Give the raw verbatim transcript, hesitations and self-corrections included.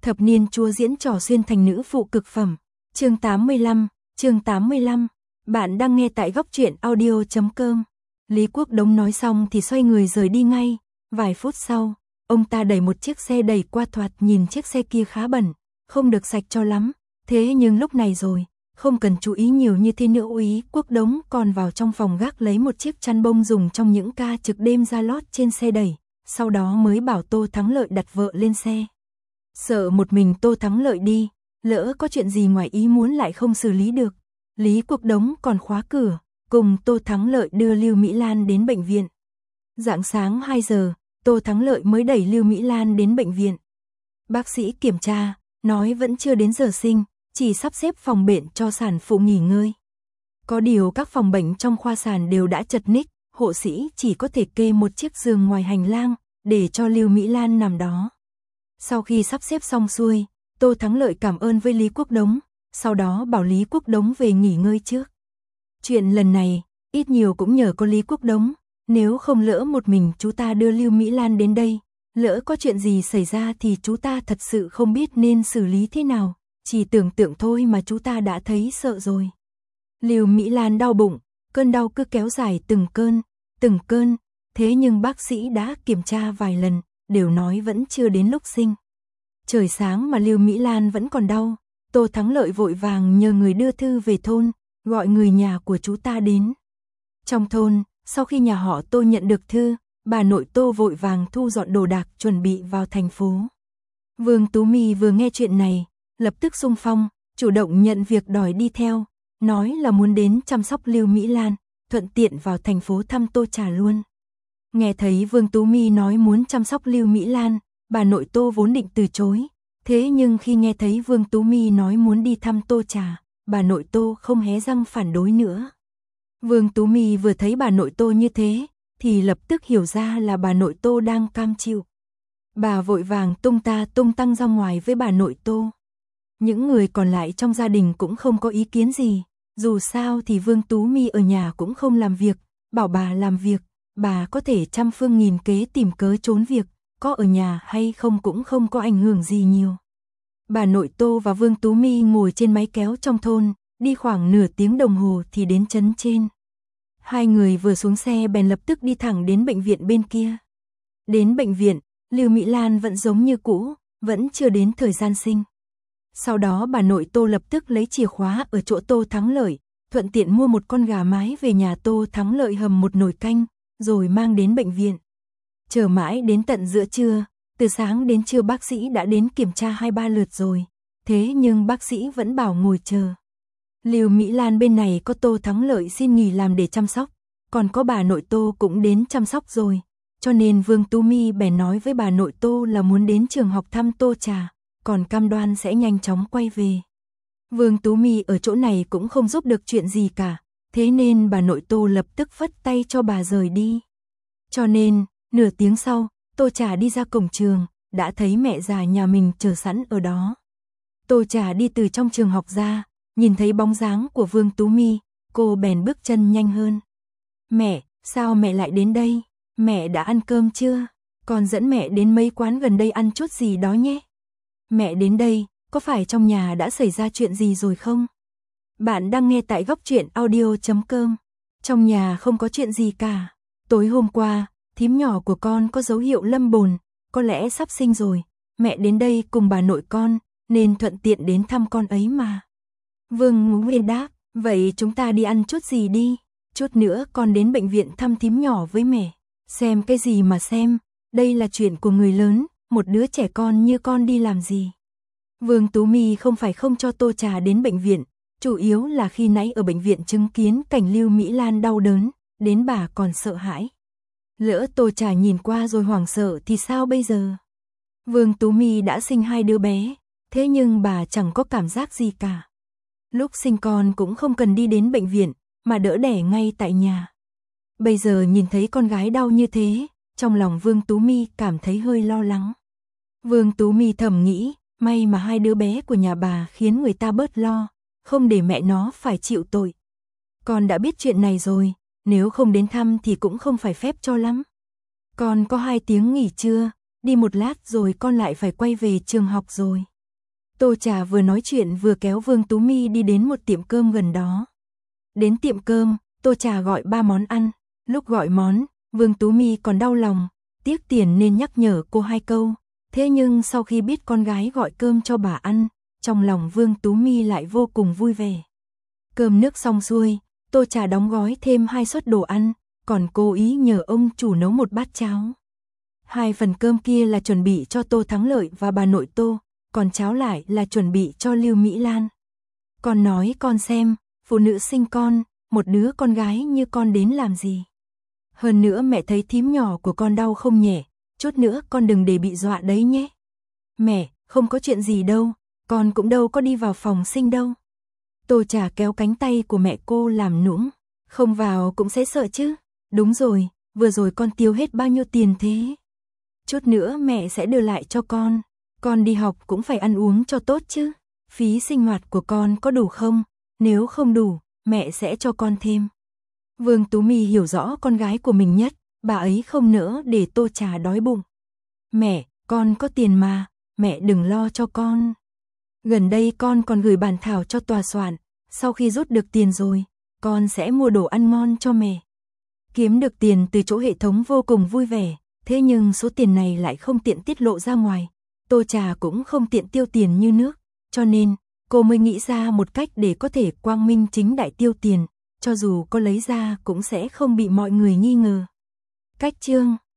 Thập niên chúa diễn trò xuyên thành nữ phụ cực phẩm. Chương tám mươi lăm, chương tám mươi lăm. Bạn đang nghe tại góc truyện audio chấm com. Lý Quốc Đống nói xong thì xoay người rời đi ngay. Vài phút sau, ông ta đẩy một chiếc xe đẩy qua, thoạt nhìn chiếc xe kia khá bẩn, không được sạch cho lắm. Thế nhưng lúc này rồi, không cần chú ý nhiều như thế nữa. Úy Quốc Đống còn vào trong phòng gác lấy một chiếc chăn bông dùng trong những ca trực đêm ra lót trên xe đẩy, sau đó mới bảo Tô Thắng Lợi đặt vợ lên xe. Sợ một mình Tô Thắng Lợi đi, lỡ có chuyện gì ngoài ý muốn lại không xử lý được. Lý Quốc Đống còn khóa cửa, cùng Tô Thắng Lợi đưa Lưu Mỹ Lan đến bệnh viện. Rạng sáng hai giờ, Tô Thắng Lợi mới đẩy Lưu Mỹ Lan đến bệnh viện. Bác sĩ kiểm tra, nói vẫn chưa đến giờ sinh, chỉ sắp xếp phòng bệnh cho sản phụ nghỉ ngơi. Có điều các phòng bệnh trong khoa sản đều đã chật ních, hộ sĩ chỉ có thể kê một chiếc giường ngoài hành lang, để cho Lưu Mỹ Lan nằm đó. Sau khi sắp xếp xong xuôi, Tô Thắng Lợi cảm ơn với Lý Quốc Đống, sau đó bảo Lý Quốc Đống về nghỉ ngơi trước. Chuyện lần này, ít nhiều cũng nhờ có Lý Quốc Đống, nếu không lỡ một mình chú ta đưa Lưu Mỹ Lan đến đây, lỡ có chuyện gì xảy ra thì chú ta thật sự không biết nên xử lý thế nào, chỉ tưởng tượng thôi mà chú ta đã thấy sợ rồi. Lưu Mỹ Lan đau bụng, cơn đau cứ kéo dài từng cơn, từng cơn, thế nhưng bác sĩ đã kiểm tra vài lần, đều nói vẫn chưa đến lúc sinh. Trời sáng mà Lưu Mỹ Lan vẫn còn đau, Tô Thắng Lợi vội vàng nhờ người đưa thư về thôn, gọi người nhà của chú ta đến. Trong thôn, sau khi nhà họ Tô nhận được thư, bà nội Tô vội vàng thu dọn đồ đạc chuẩn bị vào thành phố. Vương Tú My vừa nghe chuyện này, lập tức xung phong, chủ động nhận việc đòi đi theo, nói là muốn đến chăm sóc Lưu Mỹ Lan, thuận tiện vào thành phố thăm Tô Trà luôn. Nghe thấy Vương Tú My nói muốn chăm sóc Lưu Mỹ Lan, bà nội Tô vốn định từ chối, thế nhưng khi nghe thấy Vương Tú My nói muốn đi thăm Tô Trà, bà nội Tô không hé răng phản đối nữa. Vương Tú My vừa thấy bà nội Tô như thế, thì lập tức hiểu ra là bà nội Tô đang cam chịu. Bà vội vàng tung ta tung tăng ra ngoài với bà nội Tô. Những người còn lại trong gia đình cũng không có ý kiến gì, dù sao thì Vương Tú My ở nhà cũng không làm việc, bảo bà làm việc, bà có thể trăm phương nghìn kế tìm cớ trốn việc, có ở nhà hay không cũng không có ảnh hưởng gì nhiều. Bà nội Tô và Vương Tú My ngồi trên máy kéo trong thôn, đi khoảng nửa tiếng đồng hồ thì đến trấn trên. Hai người vừa xuống xe bèn lập tức đi thẳng đến bệnh viện bên kia. Đến bệnh viện, Lưu Mỹ Lan vẫn giống như cũ, vẫn chưa đến thời gian sinh. Sau đó bà nội Tô lập tức lấy chìa khóa ở chỗ Tô Thắng Lợi, thuận tiện mua một con gà mái về nhà Tô Thắng Lợi hầm một nồi canh, rồi mang đến bệnh viện. Chờ mãi đến tận giữa trưa, từ sáng đến trưa bác sĩ đã đến kiểm tra hai ba lượt rồi, thế nhưng bác sĩ vẫn bảo ngồi chờ. Lưu Mỹ Lan bên này có Tô Thắng Lợi xin nghỉ làm để chăm sóc, còn có bà nội Tô cũng đến chăm sóc rồi, cho nên Vương Tú My bèn nói với bà nội Tô là muốn đến trường học thăm Tô Trà, còn cam đoan sẽ nhanh chóng quay về. Vương Tú My ở chỗ này cũng không giúp được chuyện gì cả, thế nên bà nội Tô lập tức phất tay cho bà rời đi. Cho nên, nửa tiếng sau, Tô Trà đi ra cổng trường, đã thấy mẹ già nhà mình chờ sẵn ở đó. Tô Trà đi từ trong trường học ra, nhìn thấy bóng dáng của Vương Tú My, cô bèn bước chân nhanh hơn. Mẹ, sao mẹ lại đến đây? Mẹ đã ăn cơm chưa? Con dẫn mẹ đến mấy quán gần đây ăn chút gì đó nhé. Mẹ đến đây, có phải trong nhà đã xảy ra chuyện gì rồi không? Bạn đang nghe tại góc truyện audio chấm com. Trong nhà không có chuyện gì cả. Tối hôm qua, thím nhỏ của con có dấu hiệu lâm bồn, có lẽ sắp sinh rồi. Mẹ đến đây cùng bà nội con, nên thuận tiện đến thăm con ấy mà. Vương Nguyên đáp, vậy chúng ta đi ăn chút gì đi. Chút nữa con đến bệnh viện thăm thím nhỏ với mẹ. Xem cái gì mà xem, đây là chuyện của người lớn, một đứa trẻ con như con đi làm gì. Vương Tú My không phải không cho Tô Trà đến bệnh viện, chủ yếu là khi nãy ở bệnh viện chứng kiến cảnh Lưu Mỹ Lan đau đớn, đến bà còn sợ hãi. Lỡ Tô Trà nhìn qua rồi hoảng sợ thì sao bây giờ? Vương Tú My đã sinh hai đứa bé, thế nhưng bà chẳng có cảm giác gì cả. Lúc sinh con cũng không cần đi đến bệnh viện, mà đỡ đẻ ngay tại nhà. Bây giờ nhìn thấy con gái đau như thế, trong lòng Vương Tú My cảm thấy hơi lo lắng. Vương Tú My thầm nghĩ, may mà hai đứa bé của nhà bà khiến người ta bớt lo, không để mẹ nó phải chịu tội. Con đã biết chuyện này rồi, nếu không đến thăm thì cũng không phải phép cho lắm. Con có hai tiếng nghỉ trưa, đi một lát rồi con lại phải quay về trường học rồi. Tô Trà vừa nói chuyện vừa kéo Vương Tú My đi đến một tiệm cơm gần đó. Đến tiệm cơm, Tô Trà gọi ba món ăn. Lúc gọi món, Vương Tú My còn đau lòng, tiếc tiền nên nhắc nhở cô hai câu. Thế nhưng sau khi biết con gái gọi cơm cho bà ăn, trong lòng Vương Tú My lại vô cùng vui vẻ. Cơm nước xong xuôi, Tô Trà đóng gói thêm hai suất đồ ăn, còn cố ý nhờ ông chủ nấu một bát cháo. Hai phần cơm kia là chuẩn bị cho Tô Thắng Lợi và bà nội Tô, còn cháo lại là chuẩn bị cho Lưu Mỹ Lan. Con nói con xem, phụ nữ sinh con, một đứa con gái như con đến làm gì? Hơn nữa mẹ thấy thím nhỏ của con đau không nhẹ, chút nữa con đừng để bị dọa đấy nhé. Mẹ, không có chuyện gì đâu, con cũng đâu có đi vào phòng sinh đâu. Tô Trà kéo cánh tay của mẹ cô làm nũng, không vào cũng sẽ sợ chứ. Đúng rồi, vừa rồi con tiêu hết bao nhiêu tiền thế? Chút nữa mẹ sẽ đưa lại cho con, con đi học cũng phải ăn uống cho tốt chứ. Phí sinh hoạt của con có đủ không? Nếu không đủ, mẹ sẽ cho con thêm. Vương Tú My hiểu rõ con gái của mình nhất, bà ấy không nỡ để Tô Trà đói bụng. Mẹ, con có tiền mà, mẹ đừng lo cho con. Gần đây con còn gửi bản thảo cho tòa soạn, sau khi rút được tiền rồi, con sẽ mua đồ ăn ngon cho mẹ. Kiếm được tiền từ chỗ hệ thống vô cùng vui vẻ, thế nhưng số tiền này lại không tiện tiết lộ ra ngoài. Tô Trà cũng không tiện tiêu tiền như nước, cho nên cô mới nghĩ ra một cách để có thể quang minh chính đại tiêu tiền, cho dù có lấy ra cũng sẽ không bị mọi người nghi ngờ. Cách chương